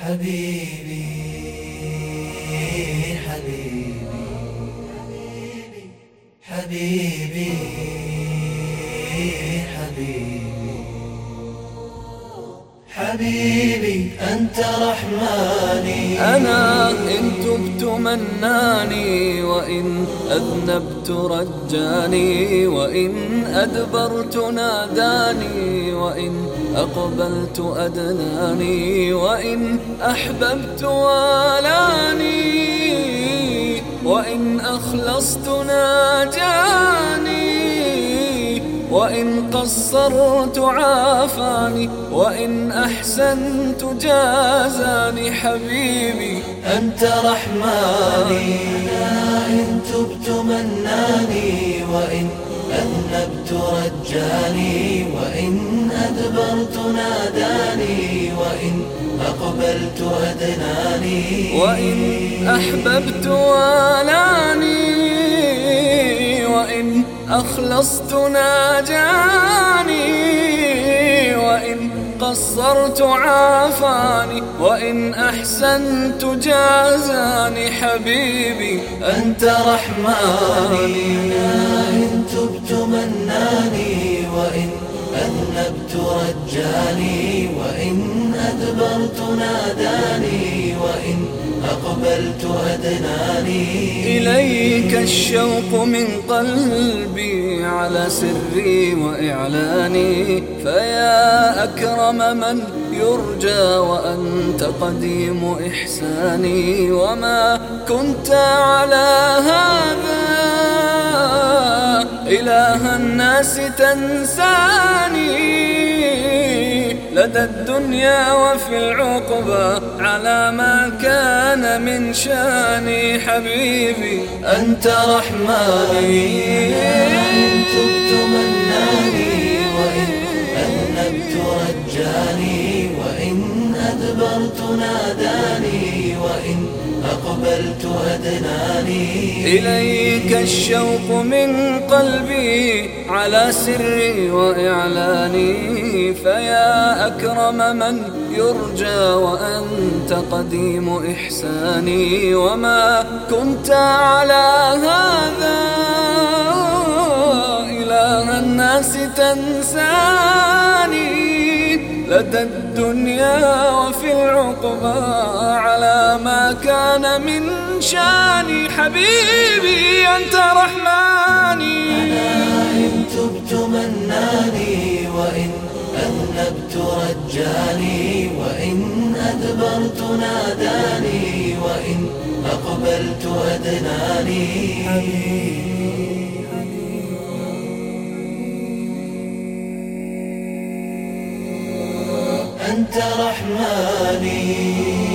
حبيبي حبيبي حبيبي حبيبي حبيبي أنت رحماني. أنا إن تبت مناني، وإن أذنبت رجاني، وإن أدبرت ناداني، وإن أقبلت أدناني، وإن أحببت والاني، وإن أخلصت ناجاني، وإن قصرت عافاني، وإن أحسنت جازاني. حبيبي أنت رحماني. أنا إن تبت مناني، وإن أذنبت رجاني، وإن أدبرت ناداني، وإن أقبلت أدناني، وإن أحببت والاني، وإن أخلصت ناجاني، وإن قصرت عافاني، وإن أحسنت جازاني. حبيبي أنت رحماني. إن تبت مناني، وإن أذنبت رجاني، وإن أدبرت ناداني، وإن أقبلت أدناني. إليك الشوق من قلبي على سري وإعلاني، فيا أكرم من يرجى وأنت قديم إحساني. وما كنت على هذا إله الناس تنساني، لدى الدنيا وفي العقبى على ما كان من شاني. حبيبي أنت رحماني. إن تبت مناني، وإن أذنبت رجاني، وإن أدبرت ناداني، وإن أقبلت أدناني. إليك الشوق من قلبي على سري وإعلاني، فيا أكرم من يرجى وأنت قديم إحساني. وما كنت على هذا إله الناس تنساني، لدى الدنيا وفي العقبى على ما كان من شاني. حبيبي أنت رحماني. أنا إن تبت مناني، وإن أذنبت رجاني، وإن أدبرت ناداني، وإن أقبلت أدناني. أنت رحماني.